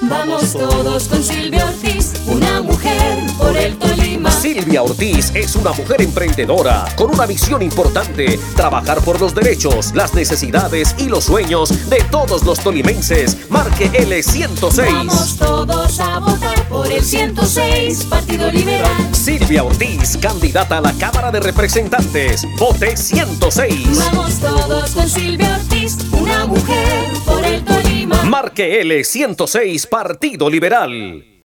Vamos todos con Silvia Ortiz, una mujer por el Tolima. Silvia Ortiz es una mujer emprendedora con una misión importante: trabajar por los derechos, las necesidades y los sueños de todos los tolimenses. Marque L106. Vamos todos a votar por el 106, Partido Liberal. Silvia Ortiz, candidata a la Cámara de Representantes. Vote 106. Vamos todos con Silvia Ortiz, una mujer por el Tolima. Marque L106, Partido Liberal.